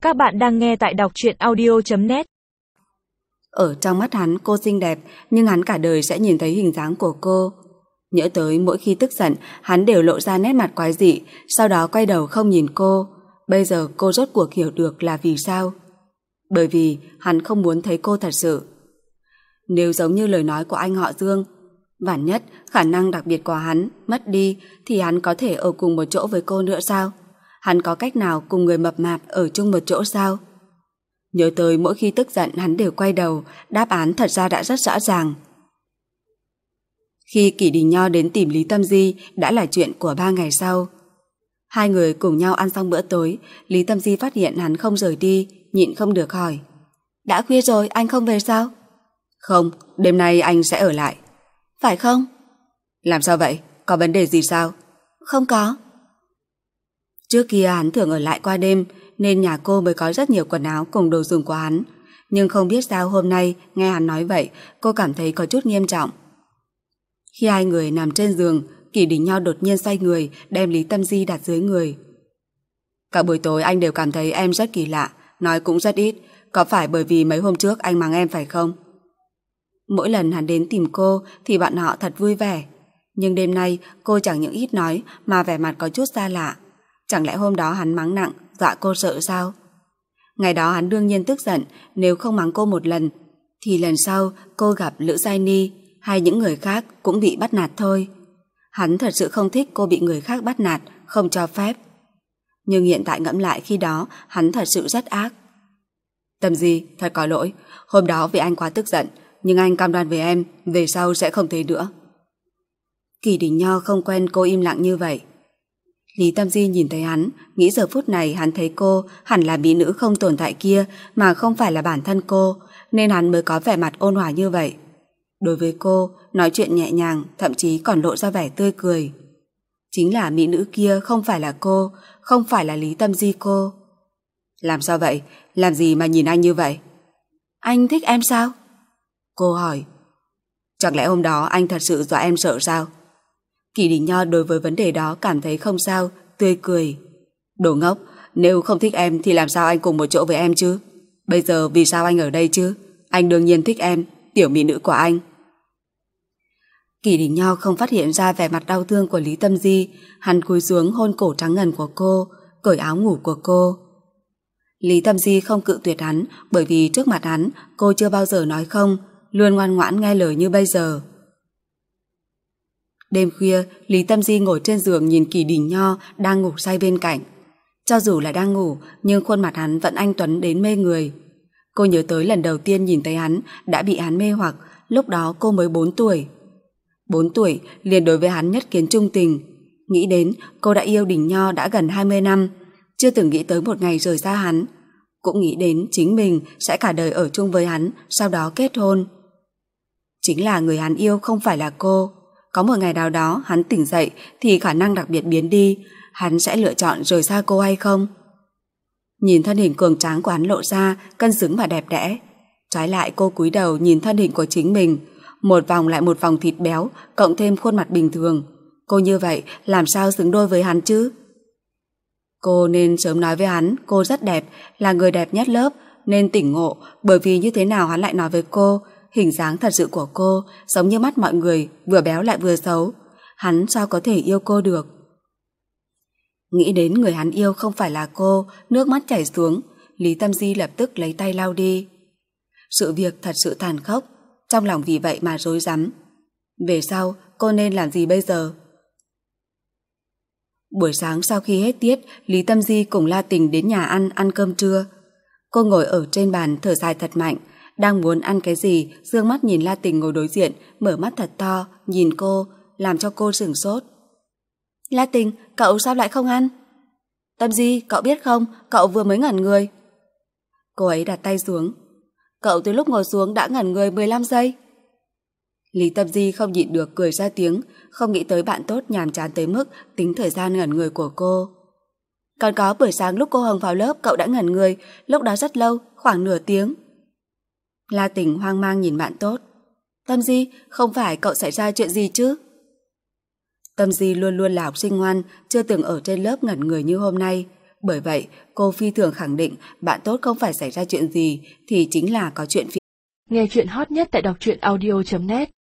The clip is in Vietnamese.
Các bạn đang nghe tại đọc truyện audio.net. Ở trong mắt hắn cô xinh đẹp, nhưng hắn cả đời sẽ nhìn thấy hình dáng của cô. Nhớ tới mỗi khi tức giận, hắn đều lộ ra nét mặt quái dị, sau đó quay đầu không nhìn cô. Bây giờ cô rốt cuộc hiểu được là vì sao. Bởi vì hắn không muốn thấy cô thật sự. Nếu giống như lời nói của anh họ Dương, vạn nhất khả năng đặc biệt của hắn mất đi thì hắn có thể ở cùng một chỗ với cô nữa sao? Hắn có cách nào cùng người mập mạp ở chung một chỗ sao? Nhớ tới mỗi khi tức giận hắn đều quay đầu, đáp án thật ra đã rất rõ ràng. Khi Kỷ Đình Nho đến tìm Lý Tâm Di đã là chuyện của 3 ngày sau. Hai người cùng nhau ăn xong bữa tối, Lý Tâm Di phát hiện hắn không rời đi, nhịn không được hỏi. Đã khuya rồi, anh không về sao? Không, đêm nay anh sẽ ở lại. Phải không? Làm sao vậy? Có vấn đề gì sao? Không có. Trước kia hắn thường ở lại qua đêm, nên nhà cô mới có rất nhiều quần áo cùng đồ dùng của hắn. Nhưng không biết sao hôm nay nghe hắn nói vậy, cô cảm thấy có chút nghiêm trọng. Khi hai người nằm trên giường, Kỷ Đình Nho đột nhiên xoay người, đem Lý Tâm Di đặt dưới người. Cả buổi tối anh đều cảm thấy em rất kỳ lạ, nói cũng rất ít. Có phải bởi vì mấy hôm trước anh mắng em phải không? Mỗi lần hắn đến tìm cô thì bọn họ thật vui vẻ. Nhưng đêm nay cô chẳng những ít nói mà vẻ mặt có chút xa lạ. Chẳng lẽ hôm đó hắn mắng nặng, dọa cô sợ sao? Ngày đó hắn đương nhiên tức giận, nếu không mắng cô một lần thì lần sau cô gặp Lữ Giai Ni hay những người khác cũng bị bắt nạt thôi. Hắn thật sự không thích cô bị người khác bắt nạt, không cho phép. Nhưng hiện tại ngẫm lại khi đó hắn thật sự rất ác. Tâm Di, thật có lỗi, hôm đó vì anh quá tức giận, nhưng anh cam đoan với em về sau sẽ không thế nữa. Kỷ Đình Nho không quen cô im lặng như vậy. Lý Tâm Di nhìn thấy hắn, nghĩ giờ phút này hắn thấy cô hẳn là mỹ nữ không tồn tại kia mà không phải là bản thân cô, nên hắn mới có vẻ mặt ôn hòa như vậy. Đối với cô, nói chuyện nhẹ nhàng, thậm chí còn lộ ra vẻ tươi cười. Chính là mỹ nữ kia không phải là cô, không phải là Lý Tâm Di cô. Làm sao vậy? Làm gì mà nhìn anh như vậy? Anh thích em sao? Cô hỏi. Chẳng lẽ hôm đó anh thật sự dọa em sợ sao? Kỷ Đình Nho đối với vấn đề đó cảm thấy không sao, tươi cười. Đồ ngốc, nếu không thích em thì làm sao anh cùng một chỗ với em chứ? Bây giờ vì sao anh ở đây chứ? Anh đương nhiên thích em, tiểu mỹ nữ của anh. Kỷ Đình Nho không phát hiện ra vẻ mặt đau thương của Lý Tâm Di, hắn cúi xuống hôn cổ trắng ngần của cô, cởi áo ngủ của cô. Lý Tâm Di không cự tuyệt hắn, bởi vì trước mặt hắn cô chưa bao giờ nói không, luôn ngoan ngoãn nghe lời như bây giờ. Đêm khuya, Lý Tâm Di ngồi trên giường nhìn Kỷ Đình Nho đang ngủ say bên cạnh. Cho dù là đang ngủ, nhưng khuôn mặt hắn vẫn anh tuấn đến mê người. Cô nhớ tới lần đầu tiên nhìn thấy hắn đã bị hắn mê hoặc, lúc đó cô mới 4 tuổi. 4 tuổi liền đối với hắn nhất kiến trung tình. Nghĩ đến cô đã yêu Đình Nho đã gần 20 năm, chưa từng nghĩ tới một ngày rời xa hắn. Cũng nghĩ đến chính mình sẽ cả đời ở chung với hắn, sau đó kết hôn. Chính là người hắn yêu không phải là cô. Có một ngày nào đó hắn tỉnh dậy thì khả năng đặc biệt biến đi, hắn sẽ lựa chọn rời xa cô hay không? Nhìn thân hình cường tráng của hắn lộ ra, cân xứng và đẹp đẽ. Trái lại cô cúi đầu nhìn thân hình của chính mình, một vòng lại một vòng thịt béo, cộng thêm khuôn mặt bình thường. Cô như vậy làm sao xứng đôi với hắn chứ? Cô nên sớm nói với hắn cô rất đẹp, là người đẹp nhất lớp, nên tỉnh ngộ, bởi vì như thế nào hắn lại nói với cô hình dáng thật sự của cô giống như mắt mọi người, vừa béo lại vừa xấu. Hắn sao có thể yêu cô được? Nghĩ đến người hắn yêu không phải là cô, nước mắt chảy xuống, Lý Tâm Di lập tức lấy tay lau đi. Sự việc thật sự tàn khốc, trong lòng vì vậy mà rối rắm. Về sau, cô nên làm gì bây giờ? Buổi sáng sau khi hết tiết, Lý Tâm Di cùng La Tình đến nhà ăn cơm trưa. Cô ngồi ở trên bàn thở dài thật mạnh, đang muốn ăn cái gì, dương mắt nhìn La Tình ngồi đối diện, mở mắt thật to, nhìn cô, làm cho cô sửng sốt. La Tình, cậu sao lại không ăn? Tâm Di, cậu biết không, cậu vừa mới ngẩn người. Cô ấy đặt tay xuống. Cậu từ lúc ngồi xuống đã ngẩn người 15 giây. Lý Tâm Di không nhịn được cười ra tiếng, không nghĩ tới bạn tốt nhàm chán tới mức tính thời gian ngẩn người của cô. Còn có buổi sáng lúc cô Hồng vào lớp cậu đã ngẩn người, lúc đó rất lâu, khoảng nửa tiếng. La Tình hoang mang nhìn bạn tốt. Tâm Di, không phải cậu xảy ra chuyện gì chứ? Tâm Di luôn luôn là học sinh ngoan, chưa từng ở trên lớp ngẩn người như hôm nay. Bởi vậy, cô phi thường khẳng định bạn tốt không phải xảy ra chuyện gì thì chính là có chuyện phiền. Nghe chuyện hot nhất tại đọc truyện audio.net